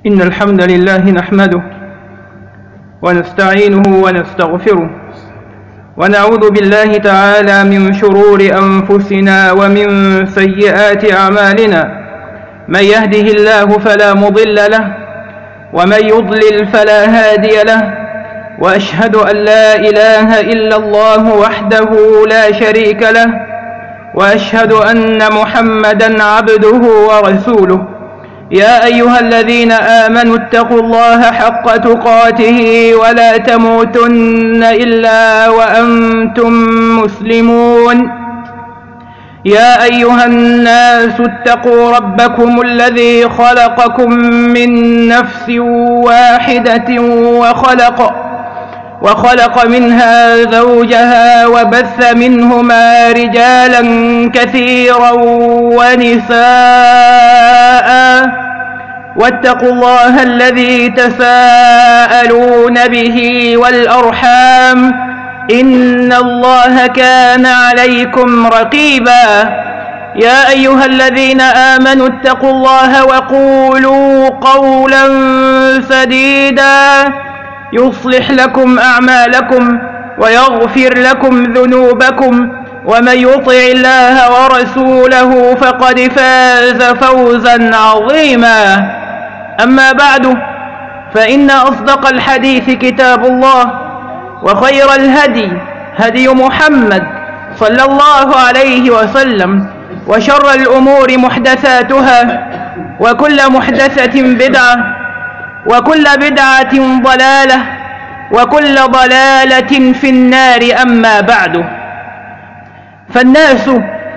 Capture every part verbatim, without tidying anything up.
إن الحمد لله نحمده ونستعينه ونستغفره ونعوذ بالله تعالى من شرور أنفسنا ومن سيئات أعمالنا. من يهده الله فلا مضل له ومن يضلل فلا هادي له، وأشهد أن لا إله إلا الله وحده لا شريك له، وأشهد أن محمدا عبده ورسوله. يا أيها الذين آمنوا اتقوا الله حق تقاته ولا تموتن إلا وأنتم مسلمون. يا أيها الناس اتقوا ربكم الذي خلقكم من نفس واحدة وخلق وخلق منها زوجها وبث منهما رجالا كثيرا ونساء، واتقوا الله الذي تساءلون به والأرحام إن الله كان عليكم رقيبا. يا أيها الذين آمنوا اتقوا الله وقولوا قولا سديدا يصلح لكم أعمالكم ويغفر لكم ذنوبكم، ومن يطع الله ورسوله فقد فاز فوزا عظيما. أما بعد، فإن أصدق الحديث كتاب الله، وخير الهدي هدي محمد صلى الله عليه وسلم، وشر الأمور محدثاتها، وكل محدثة بدعة، وكل بدعة ضلالة، وكل ضلالة في النار. أما بعد، فالناس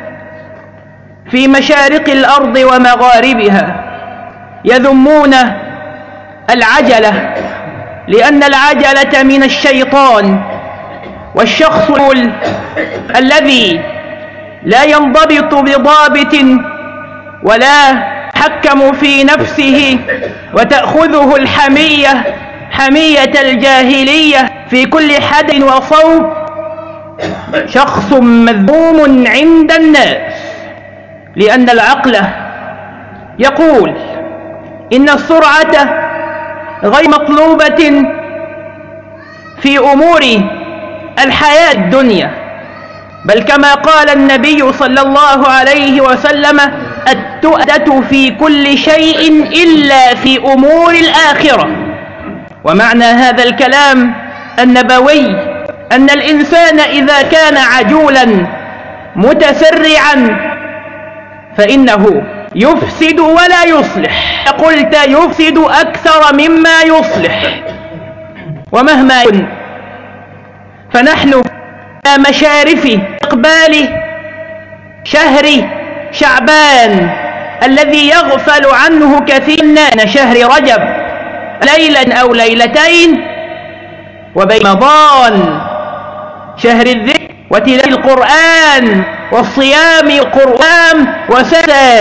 في مشارق الأرض ومغاربها يذمون العجلة، لأن العجلة من الشيطان، والشخص الذي لا ينضبط بضابط ولا يتحكم في نفسه وتأخذه الحمية حمية الجاهلية في كل حد وصوب، شخص مذموم عند الناس، لأن العقل يقول إن السرعة غير مطلوبة في أمور الحياة الدنيا، بل كما قال النبي صلى الله عليه وسلم: التؤدة في كل شيء إلا في أمور الآخرة. ومعنى هذا الكلام النبوي أن الإنسان إذا كان عجولا متسرعا فإنه يفسد ولا يصلح. قلت يفسد أكثر مما يصلح. ومهما يكن، فنحن على مشارف إقبال شهر شعبان الذي يغفل عنه كثير من شهر رجب ليلا أو ليلتين، وبين رمضان شهر الذكر وتلاوة القرآن والصيام القرآن وسنة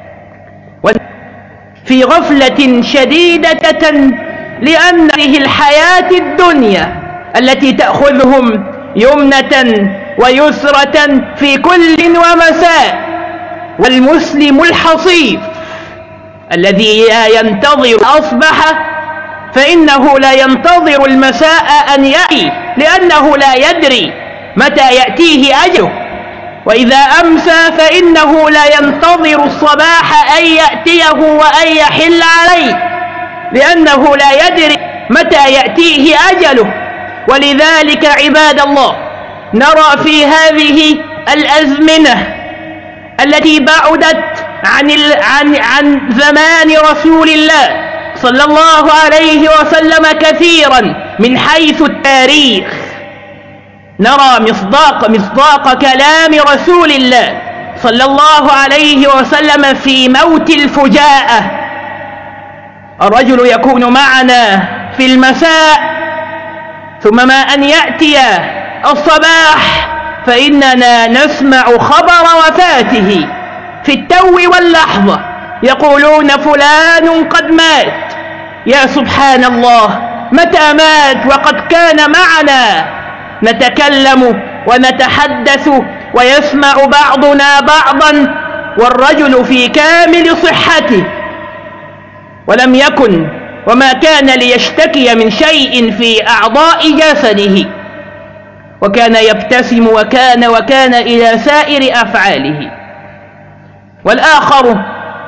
في غفلة شديدة، لأن هذه الحياة الدنيا التي تأخذهم يمنة ويسرة في كل ومساء. والمسلم الحصيف الذي لا ينتظر أصبح فإنه لا ينتظر المساء أن يأتي، لأنه لا يدري متى يأتيه أجله. وإذا أمسى فإنه لا ينتظر الصباح أن يأتيه وأن يحل عليه، لأنه لا يدري متى يأتيه أجله. ولذلك عباد الله، نرى في هذه الأزمنة التي بعدت عن, عن, عن زمان رسول الله صلى الله عليه وسلم كثيرا من حيث التاريخ، نرى مصداق, مصداق كلام رسول الله صلى الله عليه وسلم في موت الفجاءة. الرجل يكون معنا في المساء، ثم ما أن يأتي الصباح فإننا نسمع خبر وفاته في التو واللحظة، يقولون فلان قد مات. يا سبحان الله، متى مات وقد كان معنا نتكلم ونتحدث ويسمع بعضنا بعضا والرجل في كامل صحته؟ ولم يكن وما كان ليشتكي من شيء في أعضاء جسده، وكان يبتسم وكان وكان إلى سائر أفعاله. والآخر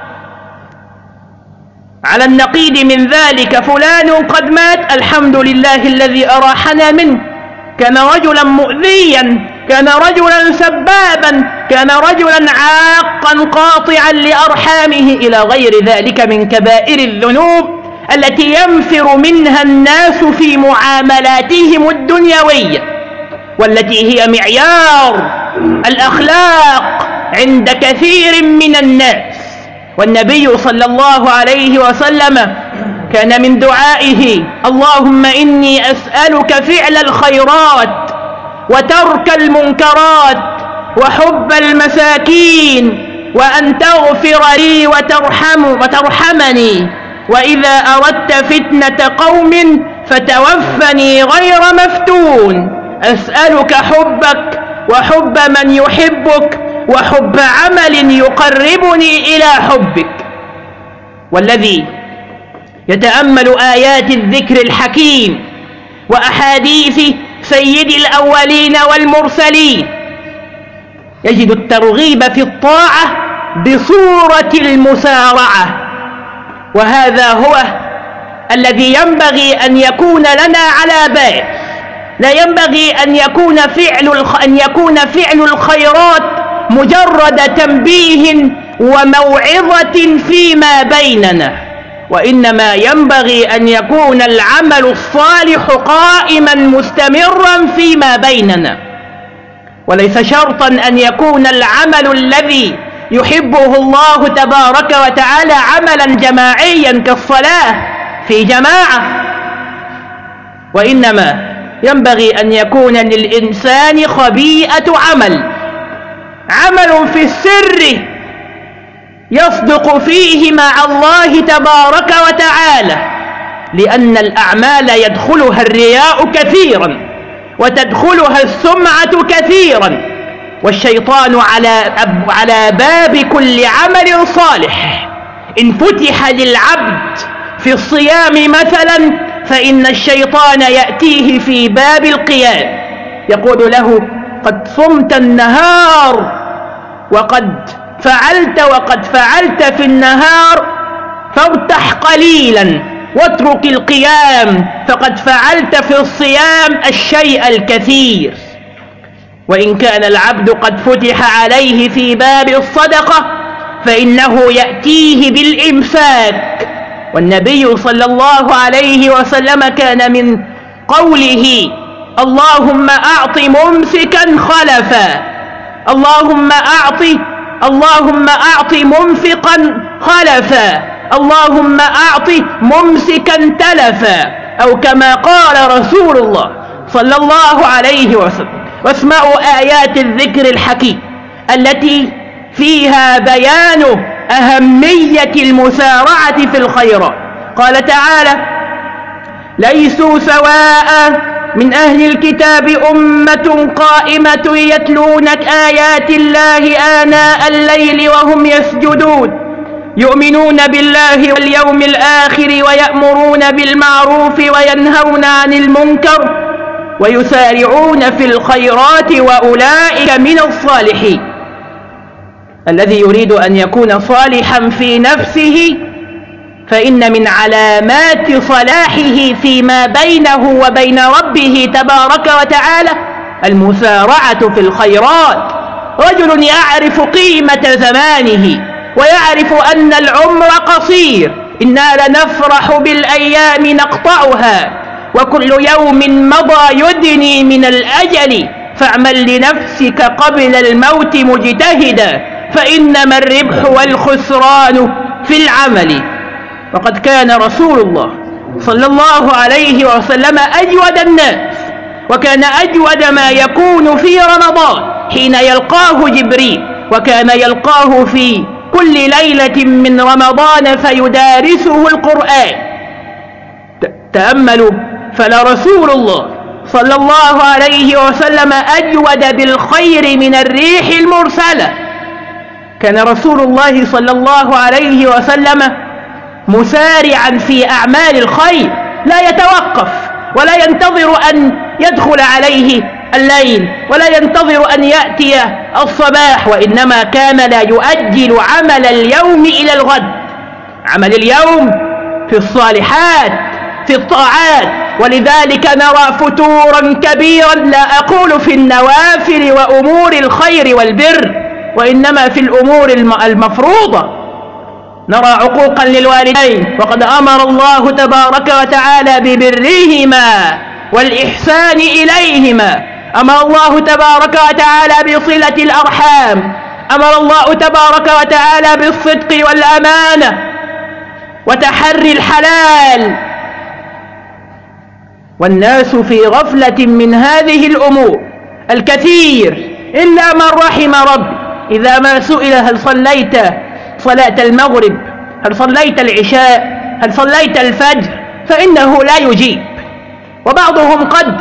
على النقيض من ذلك فلان قد مات، الحمد لله الذي أراحنا منه، كان رجلا مؤذيا، كان رجلا سبابا، كان رجلا عاقا قاطعا لأرحامه، إلى غير ذلك من كبائر الذنوب التي ينفر منها الناس في معاملاتهم الدنيوية، والتي هي معيار الأخلاق عند كثير من الناس. والنبي صلى الله عليه وسلم كان من دعائه: اللهم إني أسألك فعل الخيرات وترك المنكرات وحب المساكين، وأن تغفر لي وترحم وترحمني، وإذا أردت فتنة قوم فتوفني غير مفتون. أسألك حبك وحب من يحبك وحب عمل يقربني إلى حبك. والذي يتأمل آيات الذكر الحكيم وأحاديث سيد الأولين والمرسلين يجد الترغيب في الطاعة بصورة المسارعة، وهذا هو الذي ينبغي أن يكون لنا على بال. لا ينبغي أن يكون فعل أن يكون فعل الخيرات مجرد تنبيه وموعظة فيما بيننا، وإنما ينبغي أن يكون العمل الصالح قائما مستمرا فيما بيننا، وليس شرطا أن يكون العمل الذي يحبه الله تبارك وتعالى عملا جماعيا كالصلاة في جماعة، وإنما ينبغي أن يكون للإنسان خبيئة عمل، عمل في السر يصدق فيه مع الله تبارك وتعالى، لأن الأعمال يدخلها الرياء كثيرا وتدخلها السمعة كثيرا، والشيطان على على باب كل عمل صالح. إن فتح للعبد في الصيام مثلا فإن الشيطان يأتيه في باب القيام يقول له: قد صمت النهار وقد فعلت وقد فعلت في النهار، فارتح قليلا واترك القيام، فقد فعلت في الصيام الشيء الكثير. وإن كان العبد قد فتح عليه في باب الصدقة فإنه يأتيه بالإمساك، والنبي صلى الله عليه وسلم كان من قوله: اللهم أعط ممسكا خلفا، اللهم أعط اللهم أعط منفقا خلفا، اللهم أعط ممسكا تلفا، أو كما قال رسول الله صلى الله عليه وسلم. واسمعوا آيات الذكر الحكيم التي فيها بيان أهمية المسارعة في الخيرات. قال تعالى: ليسوا سواء من أهل الكتاب أمة قائمة يتلون آيات الله آناء الليل وهم يسجدون يؤمنون بالله واليوم الآخر ويأمرون بالمعروف وينهون عن المنكر ويسارعون في الخيرات وأولئك من الصالحين. الذي يريد أن يكون صالحا في نفسه فإن من علامات صلاحه فيما بينه وبين ربه تبارك وتعالى المسارعة في الخيرات. رجل يعرف قيمة زمانه ويعرف أن العمر قصير، إنا لنفرح بالأيام نقطعها وكل يوم مضى يدني من الأجل، فاعمل لنفسك قبل الموت مجتهدا، فإنما الربح والخسران في العمل. وقد كان رسول الله صلى الله عليه وسلم أجود الناس، وكان أجود ما يكون في رمضان حين يلقاه جبريل، وكان يلقاه في كل ليلة من رمضان فيدارسه القرآن. تأملوا، فلرسول الله صلى الله عليه وسلم أجود بالخير من الريح المرسلة. كان رسول الله صلى الله عليه وسلم مسارعا في أعمال الخير، لا يتوقف ولا ينتظر أن يدخل عليه الليل ولا ينتظر أن يأتي الصباح، وإنما كان لا يؤجل عمل اليوم إلى الغد. عمل اليوم في الصالحات في الطاعات، ولذلك نرى فتورا كبيرا، لا أقول في النوافل وأمور الخير والبر، وإنما في الأمور المفروضة. نرى عقوقا للوالدين، وقد أمر الله تبارك وتعالى ببرهما والإحسان إليهما. أمر الله تبارك وتعالى بصلة الأرحام، أمر الله تبارك وتعالى بالصدق والأمانة وتحري الحلال، والناس في غفلة من هذه الأمور الكثير، إلا من رحم ربي. إذا ما سئل هل صليت صلاة المغرب، هل صليت العشاء، هل صليت الفجر، فإنه لا يجيب. وبعضهم قد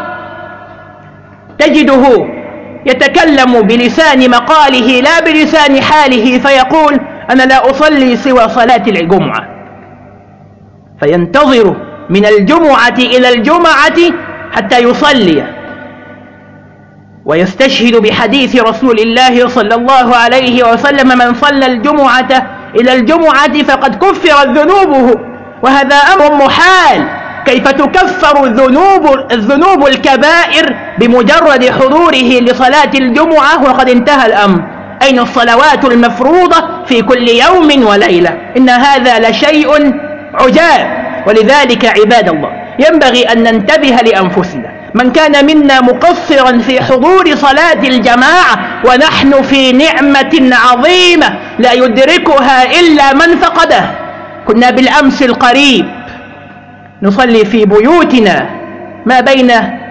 تجده يتكلم بلسان مقاله لا بلسان حاله، فيقول أنا لا أصلي سوى صلاة الجمعة، فينتظر من الجمعة إلى الجمعة حتى يصلي، ويستشهد بحديث رسول الله صلى الله عليه وسلم من صلى الجمعة إلى الجمعة فقد كفرت ذنوبه. وهذا أمر محال، كيف تكفر الذنوب, الذنوب الكبائر بمجرد حضوره لصلاة الجمعة وقد انتهى الأمر؟ أين الصلوات المفروضة في كل يوم وليلة؟ إن هذا لشيء عجاب. ولذلك عباد الله ينبغي أن ننتبه لأنفسنا. من كان منا مقصرا في حضور صلاة الجماعة ونحن في نعمة عظيمة لا يدركها إلا من فقده. كنا بالأمس القريب نصلي في بيوتنا ما بين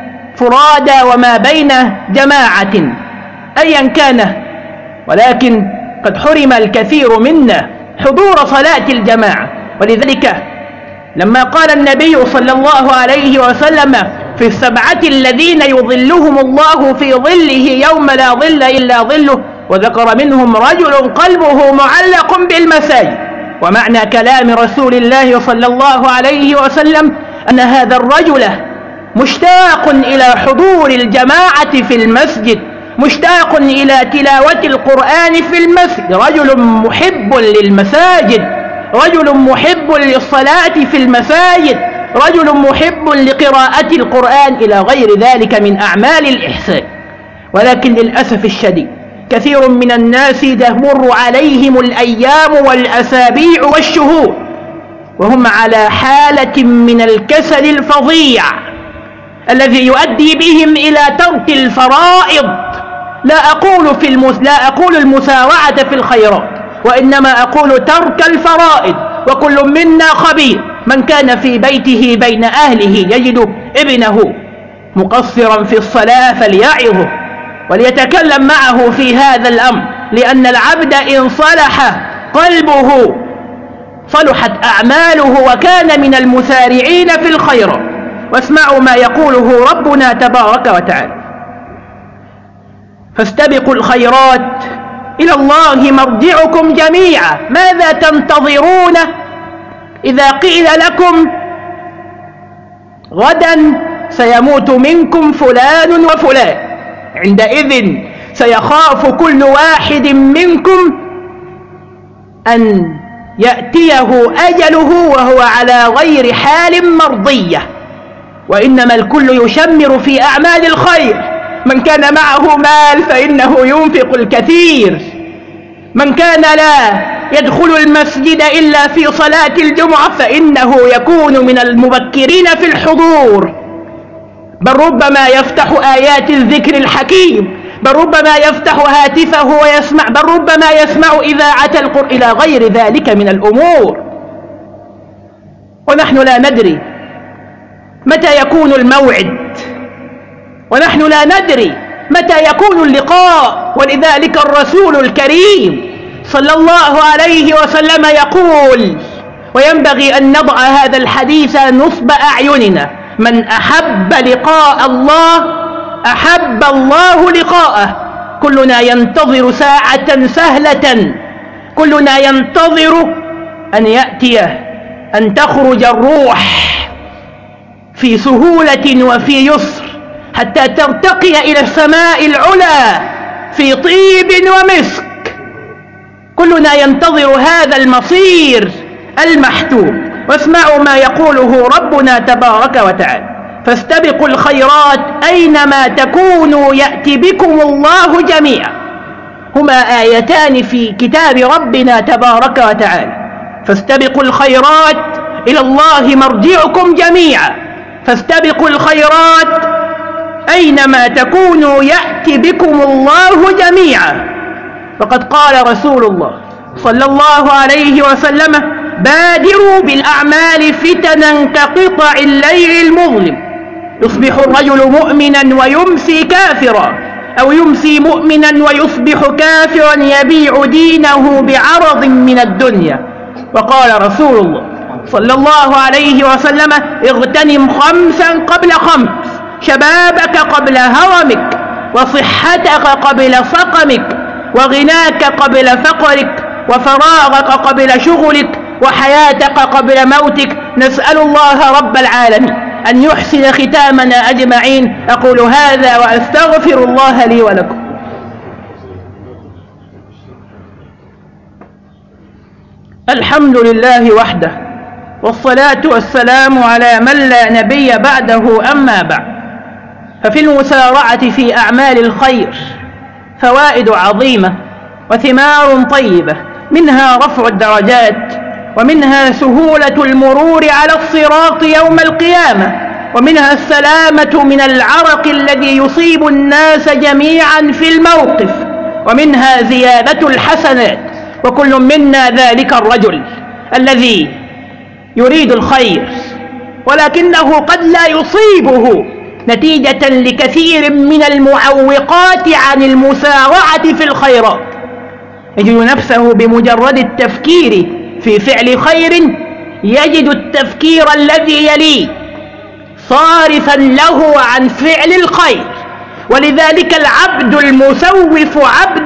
فرادى وما بين جماعة أيا كان، ولكن قد حرم الكثير منا حضور صلاة الجماعة. ولذلك لما قال النبي صلى الله عليه وسلم في السبعة الذين يظلهم الله في ظله يوم لا ظل إلا ظله، وذكر منهم رجل قلبه معلق بالمساجد. ومعنى كلام رسول الله صلى الله عليه وسلم أن هذا الرجل مشتاق إلى حضور الجماعة في المسجد، مشتاق إلى تلاوة القرآن في المسجد، رجل محب للمساجد، رجل محب للصلاة في المساجد، رجل محب لقراءة القرآن إلى غير ذلك من أعمال الإحسان. ولكن للأسف الشديد كثير من الناس تمر عليهم الأيام والأسابيع والشهور وهم على حالة من الكسل الفظيع الذي يؤدي بهم إلى ترك الفرائض. لا أقول, في المس... لا أقول المسارعة في الخيرات، وإنما أقول ترك الفرائض. وكل منا خبير، من كان في بيته بين أهله يجد ابنه مقصرا في الصلاة فليعظه وليتكلم معه في هذا الأمر، لأن العبد إن صلح قلبه صلحت أعماله وكان من المسارعين في الخيرات. واسمعوا ما يقوله ربنا تبارك وتعالى: فاستبقوا الخيرات إلى الله مرجعكم جميعا ماذا تنتظرون إذا قيل لكم غدا سيموت منكم فلان وفلان، عندئذ سيخاف كل واحد منكم أن يأتيه أجله وهو على غير حال مرضية، وإنما الكل يشمر في أعمال الخير. من كان معه مال فإنه ينفق الكثير، من كان لا يدخل المسجد إلا في صلاة الجمعة فإنه يكون من المبكرين في الحضور، بل ربما يفتح آيات الذكر الحكيم، بل ربما يفتح هاتفه ويسمع، بل ربما يسمع إذاعة القرآن إلى غير ذلك من الأمور. ونحن لا ندري متى يكون الموعد، ونحن لا ندري متى يكون اللقاء. ولذلك الرسول الكريم صلى الله عليه وسلم يقول، وينبغي أن نضع هذا الحديث نصب أعيننا: من أحب لقاء الله أحب الله لقاءه. كلنا ينتظر ساعة سهلة، كلنا ينتظر أن يأتي أن تخرج الروح في سهولة وفي يسر حتى ترتقي إلى السماء العلى في طيب ومسك. كلنا ينتظر هذا المصير المحتوم. واسمعوا ما يقوله ربنا تبارك وتعالى: فاستبقوا الخيرات أينما تكونوا يأتي بكم الله جميعا. هما آيتان في كتاب ربنا تبارك وتعالى. فاستبقوا الخيرات، إلى الله مرجعكم جميعا. فاستبقوا الخيرات أينما تكونوا يأتي بكم الله جميعا. فقد قال رسول الله صلى الله عليه وسلم: بادروا بالأعمال فتنا كقطع الليل المظلم، يصبح الرجل مؤمنا ويمسي كافرا، أو يمسي مؤمنا ويصبح كافرا يبيع دينه بعرض من الدنيا. وقال رسول الله صلى الله عليه وسلم: اغتنم خمسا قبل خمس، شبابك قبل هرمك، وصحتك قبل سقمك، وغناك قبل فقرك، وفراغك قبل شغلك، وحياتك قبل موتك. نسأل الله رب العالمين أن يحسن ختامنا أجمعين. أقول هذا وأستغفر الله لي ولكم. الحمد لله وحده، والصلاة والسلام على من لا نبي بعده. أما بعد، ففي المسارعة في أعمال الخير فوائد عظيمة وثمار طيبة، منها رفع الدرجات، ومنها سهولة المرور على الصراط يوم القيامة، ومنها السلامة من العرق الذي يصيب الناس جميعا في الموقف، ومنها زيادة الحسنات. وكل منا ذلك الرجل الذي يريد الخير ولكنه قد لا يصيبه نتيجة لكثير من المعوقات عن المسارعة في الخيرات. يجد نفسه بمجرد التفكير في فعل خير يجد التفكير الذي يليه صارفا له عن فعل الخير. ولذلك العبد المسوف عبد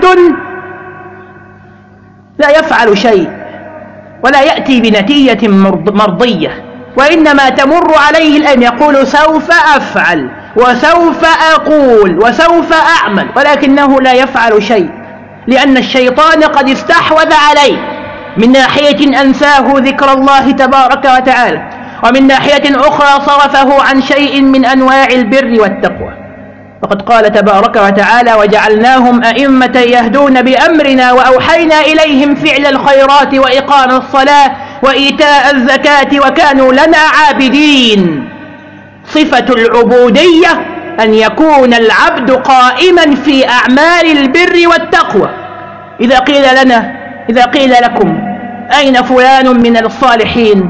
لا يفعل شيء ولا يأتي بنتيجة مرضية، وإنما تمر عليه الأيام يقول سوف أفعل وسوف أقول وسوف أعمل، ولكنه لا يفعل شيء، لأن الشيطان قد استحوذ عليه. من ناحية أنساه ذكر الله تبارك وتعالى، ومن ناحية أخرى صرفه عن شيء من أنواع البر والتقوى. وقد قال تبارك وتعالى: وجعلناهم أئمة يهدون بأمرنا وأوحينا إليهم فعل الخيرات وإقام الصلاة وإيتاء الزكاة وكانوا لنا عابدين. صفة العبودية أن يكون العبد قائما في أعمال البر والتقوى. إذا قيل لنا إذا قيل لكم أين فلان من الصالحين،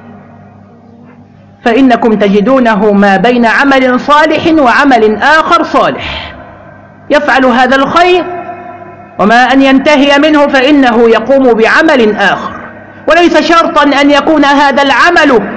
فإنكم تجدونه ما بين عمل صالح وعمل آخر صالح، يفعل هذا الخير وما أن ينتهي منه فإنه يقوم بعمل آخر. وليس شرطا أن يكون هذا العمل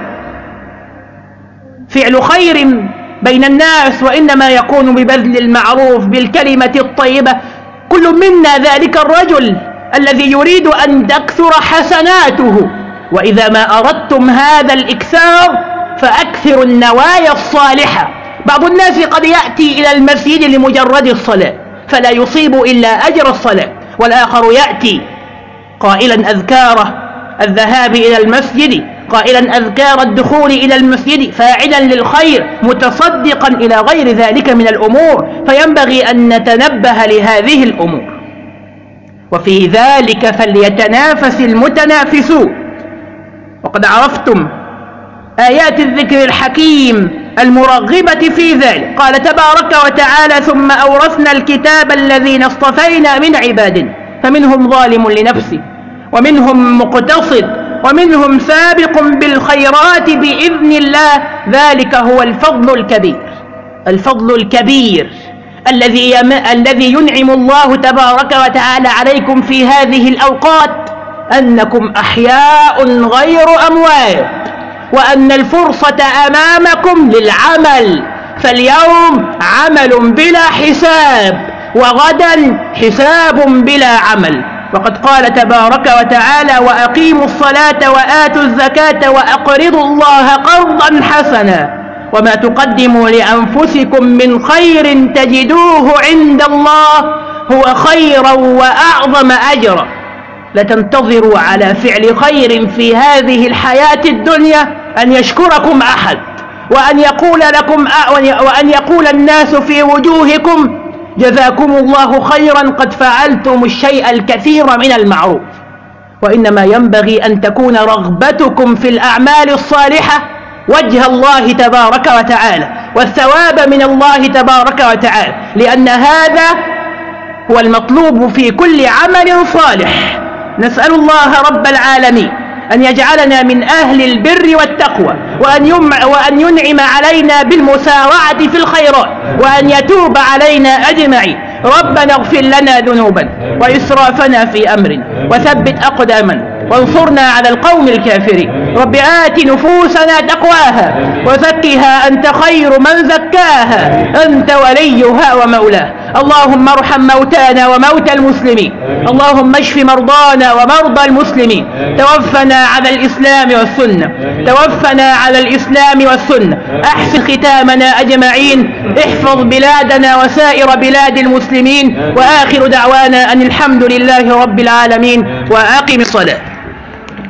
فعل خير بين الناس، وإنما يكون ببذل المعروف بالكلمة الطيبة. كل منا ذلك الرجل الذي يريد أن تكثر حسناته. وإذا ما أردتم هذا الإكثار فأكثروا النوايا الصالحة. بعض الناس قد يأتي إلى المسجد لمجرد الصلاة فلا يصيب إلا أجر الصلاة، والآخر يأتي قائلا أذكار الذهاب إلى المسجد، قائلا أذكار الدخول إلى المسجد، فاعلا للخير، متصدقا إلى غير ذلك من الأمور. فينبغي أن نتنبه لهذه الأمور. وفي ذلك فليتنافس المتنافسون. وقد عرفتم آيات الذكر الحكيم المرغبة في ذلك. قال تبارك وتعالى: ثم أورثنا الكتاب الذين اصطفينا من عبادنا فمنهم ظالم لنفسه ومنهم مقتصد ومنهم سابق بالخيرات بإذن الله، ذلك هو الفضل الكبير. الفضل الكبير الذي يم... الذي ينعم الله تبارك وتعالى عليكم في هذه الأوقات أنكم أحياء غير أموات، وأن الفرصة أمامكم للعمل. فاليوم عمل بلا حساب، وغدا حساب بلا عمل. وقد قال تبارك وتعالى: وأقيموا الصلاة وآتوا الزكاة وأقرضوا الله قرضا حسنا وما تقدموا لأنفسكم من خير تجدوه عند الله هو خيرا وأعظم أجرا. لتنتظروا على فعل خير في هذه الحياة الدنيا أن يشكركم أحد، وأن يقول لكم وأن يقول الناس في وجوهكم: جزاكم الله خيرا قد فعلتم الشيء الكثير من المعروف. وإنما ينبغي أن تكون رغبتكم في الأعمال الصالحة وجه الله تبارك وتعالى والثواب من الله تبارك وتعالى، لأن هذا هو المطلوب في كل عمل صالح. نسأل الله رب العالمين أن يجعلنا من أهل البر والتقوى، وأن, وأن ينعم علينا بالمسارعة في الخيرات، وأن يتوب علينا أجمعين. ربنا اغفر لنا ذنوبنا وإسرافنا في أمرنا وثبت أقدامنا وانصرنا على القوم الكافرين. رب آت نفوسنا تقواها وزكها أنت خير من زكاها أنت وليها ومولاها. اللهم ارحم موتانا وموتى المسلمين، اللهم اشف مرضانا ومرضى المسلمين. توفنا على الإسلام والسنة، توفنا على الإسلام والسنة. أحسن ختامنا أجمعين. احفظ بلادنا وسائر بلاد المسلمين. وآخر دعوانا أن الحمد لله رب العالمين، وأقم الصلاة.